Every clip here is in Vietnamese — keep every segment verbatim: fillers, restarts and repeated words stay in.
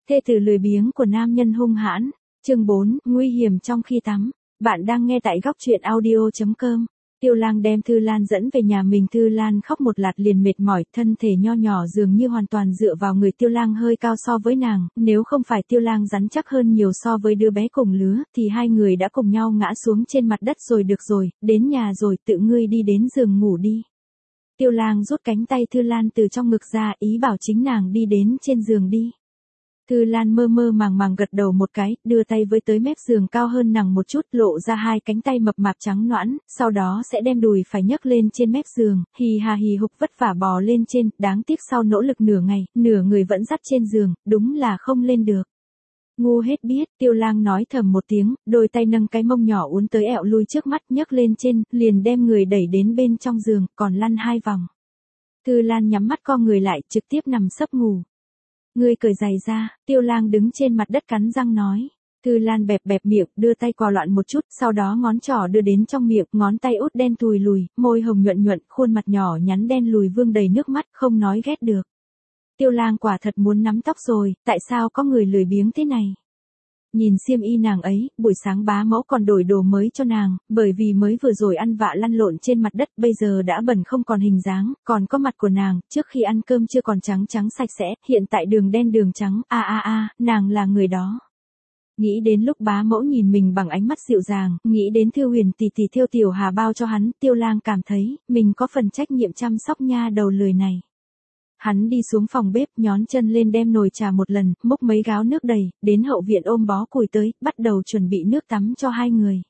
Thê tử lười biếng của nam nhân hung hãn. Chương bốn, nguy hiểm trong khi tắm. Bạn đang nghe tại góc truyện audio chấm com. Tiêu Lang đem Thư Lan dẫn về nhà mình. Thư Lan khóc một lạt liền mệt mỏi, thân thể nho nhỏ dường như hoàn toàn dựa vào người. Tiêu Lang hơi cao so với nàng, nếu không phải Tiêu Lang rắn chắc hơn nhiều so với đứa bé cùng lứa, thì hai người đã cùng nhau ngã xuống trên mặt đất rồi. Được rồi, đến nhà rồi, tự ngươi đi đến giường ngủ đi. Tiêu Lang rút cánh tay Thư Lan từ trong ngực ra, ý bảo chính nàng đi đến trên giường đi. Thư Lan mơ mơ màng màng gật đầu một cái, đưa tay với tới mép giường cao hơn nàng một chút, lộ ra hai cánh tay mập mạp trắng nõn, sau đó sẽ đem đùi phải nhấc lên trên mép giường, hì hà hì hục vất vả bò lên trên, đáng tiếc sau nỗ lực nửa ngày, nửa người vẫn dắt trên giường, đúng là không lên được. Ngu hết biết, Tiêu Lang nói thầm một tiếng, đôi tay nâng cái mông nhỏ uốn tới ẹo lui trước mắt, nhấc lên trên, liền đem người đẩy đến bên trong giường, còn lăn hai vòng. Thư Lan nhắm mắt co người lại, trực tiếp nằm sấp ngủ. Ngươi cởi giày ra, Tiêu Lang đứng trên mặt đất cắn răng nói. Thư Lan bẹp bẹp miệng, đưa tay quà loạn một chút, sau đó ngón trỏ đưa đến trong miệng, ngón tay út đen thùi lùi, môi hồng nhuận nhuận, khuôn mặt nhỏ nhắn đen lùi vương đầy nước mắt, không nói ghét được. Tiêu Lang quả thật muốn nắm tóc rồi, tại sao có người lười biếng thế này? Nhìn xiêm y nàng ấy, buổi sáng bá mẫu còn đổi đồ mới cho nàng, bởi vì mới vừa rồi ăn vạ lăn lộn trên mặt đất, bây giờ đã bẩn không còn hình dáng, còn có mặt của nàng, trước khi ăn cơm chưa còn trắng trắng sạch sẽ, hiện tại đường đen đường trắng, a a a, nàng là người đó. Nghĩ đến lúc bá mẫu nhìn mình bằng ánh mắt dịu dàng, nghĩ đến Thư Huyền tỷ tỷ thêu tiểu hà bao cho hắn, Tiêu Lang cảm thấy, mình có phần trách nhiệm chăm sóc nha đầu lười này. Hắn đi xuống phòng bếp, nhón chân lên đem nồi trà một lần, múc mấy gáo nước đầy, đến hậu viện ôm bó củi tới, bắt đầu chuẩn bị nước tắm cho hai người.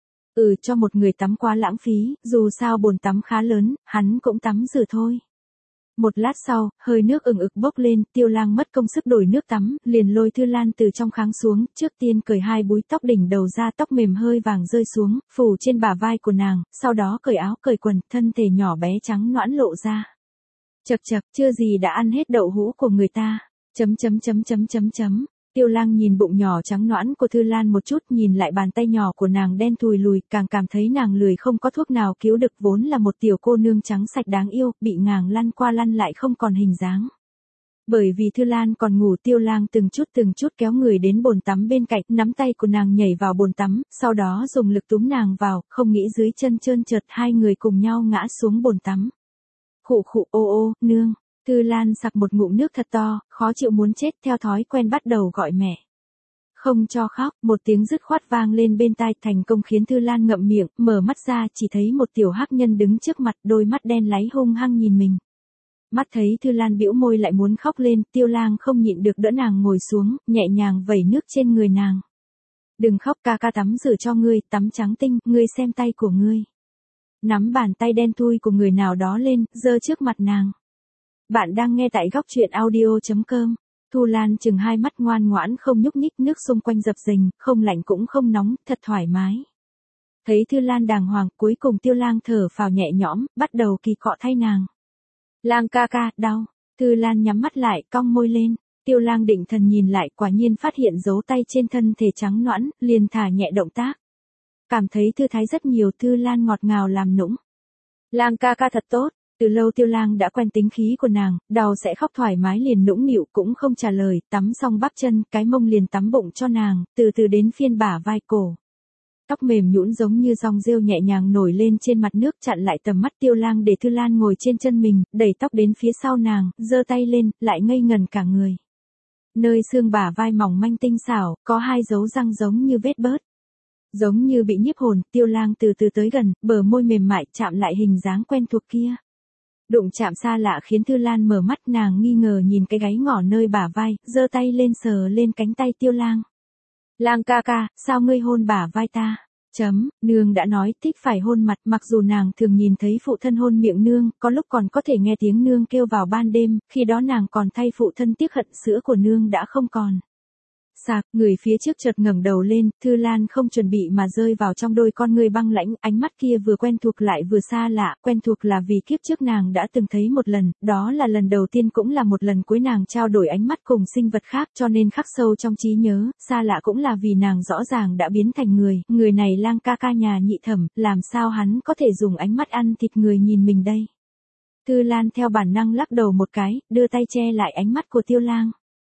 Ừ, cho một người tắm quá lãng phí, dù sao bồn tắm khá lớn, hắn cũng tắm rửa thôi. Một lát sau, hơi nước ừng ực bốc lên, Tiêu Lang mất công sức đổi nước tắm, liền lôi Thư Lan từ trong kháng xuống, trước tiên cởi hai búi tóc đỉnh đầu ra, tóc mềm hơi vàng rơi xuống, phủ trên bả vai của nàng, sau đó cởi áo cởi quần, thân thể nhỏ bé trắng nõn lộ ra. Chậc chậc, chưa gì đã ăn hết đậu hũ của người ta. Chấm chấm chấm chấm chấm chấm. Tiêu Lang nhìn bụng nhỏ trắng nõn của Thư Lan một chút, nhìn lại bàn tay nhỏ của nàng đen thùi lùi, càng cảm thấy nàng lười không có thuốc nào cứu được, vốn là một tiểu cô nương trắng sạch đáng yêu, bị nàng lăn qua lăn lại không còn hình dáng. Bởi vì Thư Lan còn ngủ, Tiêu Lang từng chút từng chút kéo người đến bồn tắm bên cạnh, nắm tay của nàng nhảy vào bồn tắm, sau đó dùng lực túm nàng vào, không nghĩ dưới chân trơn trượt, hai người cùng nhau ngã xuống bồn tắm. Khụ khụ, ô ô, nương. Thư Lan sặc một ngụm nước thật to, khó chịu muốn chết, theo thói quen bắt đầu gọi mẹ. Không cho khóc, một tiếng dứt khoát vang lên bên tai, thành công khiến Thư Lan ngậm miệng, mở mắt ra chỉ thấy một tiểu hắc nhân đứng trước mặt, đôi mắt đen láy hung hăng nhìn mình. Mắt thấy Thư Lan bĩu môi lại muốn khóc lên, Tiêu Lang không nhịn được đỡ nàng ngồi xuống, nhẹ nhàng vẩy nước trên người nàng. Đừng khóc, ca ca tắm rửa cho ngươi, tắm trắng tinh, ngươi xem tay của ngươi. Nắm bàn tay đen thui của người nào đó lên, giơ trước mặt nàng. Bạn đang nghe tại góc truyện audio chấm com. Thu Lan chừng hai mắt ngoan ngoãn không nhúc nhích, nước xung quanh dập dềnh, không lạnh cũng không nóng, thật thoải mái. Thấy Thư Lan đàng hoàng, cuối cùng Tiêu Lang thở phào nhẹ nhõm, bắt đầu kỳ cọ thay nàng. Lang ca ca, đau. Thư Lan nhắm mắt lại, cong môi lên. Tiêu Lang định thần nhìn lại, quả nhiên phát hiện dấu tay trên thân thể trắng nõn, liền thả nhẹ động tác. Cảm thấy thư thái rất nhiều, Thư Lan ngọt ngào làm nũng. Lang ca ca thật tốt. Từ lâu Tiêu Lang đã quen tính khí của nàng, đau sẽ khóc thoải mái liền nũng nịu cũng không trả lời, tắm xong bắp chân, cái mông liền tắm bụng cho nàng, từ từ đến phiên bả vai cổ. Tóc mềm nhũn giống như dòng rêu nhẹ nhàng nổi lên trên mặt nước, chặn lại tầm mắt Tiêu Lang để Thư Lan ngồi trên chân mình, đẩy tóc đến phía sau nàng, giơ tay lên, lại ngây ngần cả người. Nơi xương bả vai mỏng manh tinh xảo, có hai dấu răng giống như vết bớt. Giống như bị nhiếp hồn, Tiêu Lang từ từ tới gần, bờ môi mềm mại chạm lại hình dáng quen thuộc kia. Đụng chạm xa lạ khiến Thư Lan mở mắt, nàng nghi ngờ nhìn cái gáy ngỏ nơi bả vai, giơ tay lên sờ lên cánh tay Tiêu Lang. Lang ca ca, sao ngươi hôn bả vai ta? Chấm, nương đã nói thích phải hôn mặt, mặc dù nàng thường nhìn thấy phụ thân hôn miệng nương, có lúc còn có thể nghe tiếng nương kêu vào ban đêm, khi đó nàng còn thay phụ thân tiếc hận, sữa của nương đã không còn. Sạc, người phía trước chợt ngẩng đầu lên, Thư Lan không chuẩn bị mà rơi vào trong đôi con người băng lãnh, ánh mắt kia vừa quen thuộc lại vừa xa lạ, quen thuộc là vì kiếp trước nàng đã từng thấy một lần, đó là lần đầu tiên cũng là một lần cuối nàng trao đổi ánh mắt cùng sinh vật khác cho nên khắc sâu trong trí nhớ, xa lạ cũng là vì nàng rõ ràng đã biến thành người, người này Lang ca ca nhà Nhị Thẩm, làm sao hắn có thể dùng ánh mắt ăn thịt người nhìn mình đây. Thư Lan theo bản năng lắc đầu một cái, đưa tay che lại ánh mắt của Tiêu Lang.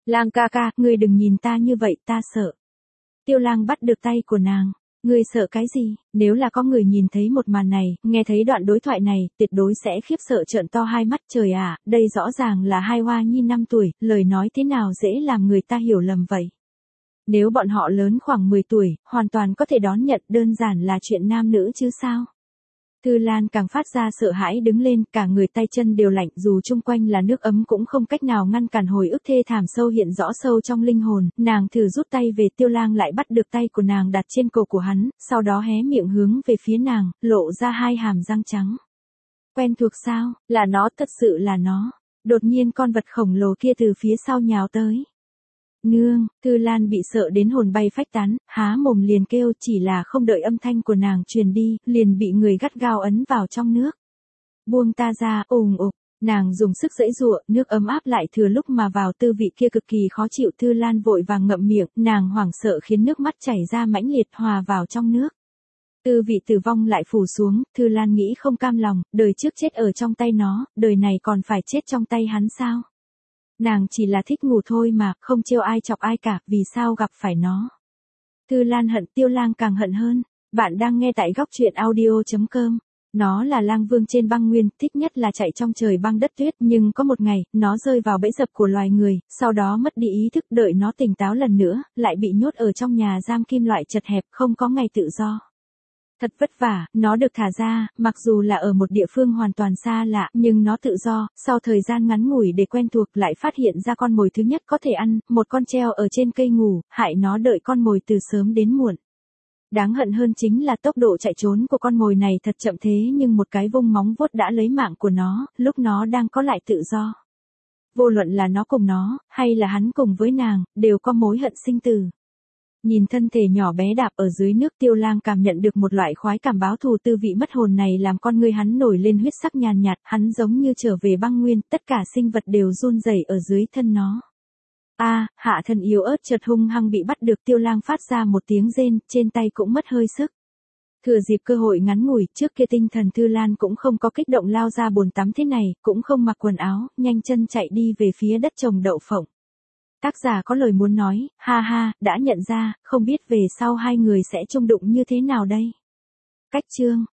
Lang ca ca, ngươi đừng nhìn ta như vậy, ta sợ. Tiêu Lang bắt được tay của nàng. Ngươi sợ cái gì? Nếu là có người nhìn thấy một màn này, nghe thấy đoạn đối thoại này, tuyệt đối sẽ khiếp sợ trợn to hai mắt. Trời ạ, đây rõ ràng là hai hoa nhi năm tuổi, lời nói thế nào dễ làm người ta hiểu lầm vậy. Nếu bọn họ lớn khoảng mười tuổi, hoàn toàn có thể đón nhận, đơn giản là chuyện nam nữ chứ sao. Thư Lan càng phát ra sợ hãi đứng lên, cả người tay chân đều lạnh, dù chung quanh là nước ấm cũng không cách nào ngăn cản hồi ức thê thảm sâu hiện rõ sâu trong linh hồn. Nàng thử rút tay về, Tiêu Lang lại bắt được tay của nàng đặt trên cổ của hắn, sau đó hé miệng hướng về phía nàng, lộ ra hai hàm răng trắng. Quen thuộc sao? Là nó, thật sự là nó. Đột nhiên con vật khổng lồ kia từ phía sau nhào tới. Nương, Thư Lan bị sợ đến hồn bay phách tán, há mồm liền kêu, chỉ là không đợi âm thanh của nàng truyền đi, liền bị người gắt gao ấn vào trong nước. Buông ta ra, ùng ục, nàng dùng sức giãy giụa, nước ấm áp lại thừa lúc mà vào, tư vị kia cực kỳ khó chịu. Thư Lan vội vàng ngậm miệng, nàng hoảng sợ khiến nước mắt chảy ra mãnh liệt hòa vào trong nước. Tư vị tử vong lại phủ xuống, Thư Lan nghĩ không cam lòng, đời trước chết ở trong tay nó, đời này còn phải chết trong tay hắn sao? Nàng chỉ là thích ngủ thôi mà, không trêu ai chọc ai cả, vì sao gặp phải nó. Thư Lan hận, Tiêu Lang càng hận hơn. Bạn đang nghe tại góc truyện audio chấm com. Nó là lang vương trên băng nguyên, thích nhất là chạy trong trời băng đất tuyết, nhưng có một ngày, nó rơi vào bẫy dập của loài người, sau đó mất đi ý thức, đợi nó tỉnh táo lần nữa, lại bị nhốt ở trong nhà giam kim loại chật hẹp, không có ngày tự do. Thật vất vả, nó được thả ra, mặc dù là ở một địa phương hoàn toàn xa lạ, nhưng nó tự do, sau thời gian ngắn ngủi để quen thuộc lại phát hiện ra con mồi thứ nhất có thể ăn, một con treo ở trên cây ngủ, hại nó đợi con mồi từ sớm đến muộn. Đáng hận hơn chính là tốc độ chạy trốn của con mồi này thật chậm thế nhưng một cái vung móng vuốt đã lấy mạng của nó, lúc nó đang có lại tự do. Vô luận là nó cùng nó, hay là hắn cùng với nàng, đều có mối hận sinh tử. Nhìn thân thể nhỏ bé đạp ở dưới nước, Tiêu Lang cảm nhận được một loại khoái cảm báo thù, tư vị mất hồn này làm con ngươi hắn nổi lên huyết sắc nhàn nhạt, hắn giống như trở về băng nguyên, tất cả sinh vật đều run rẩy ở dưới thân nó. A, à, hạ thân yếu ớt chợt hung hăng bị bắt được, Tiêu Lang phát ra một tiếng rên, trên tay cũng mất hơi sức. Thừa dịp cơ hội ngắn ngủi, trước kia tinh thần Thư Lan cũng không có kích động lao ra bồn tắm thế này, cũng không mặc quần áo, nhanh chân chạy đi về phía đất trồng đậu phộng. Tác giả có lời muốn nói, ha ha, đã nhận ra, không biết về sau hai người sẽ chung đụng như thế nào đây. Cách chương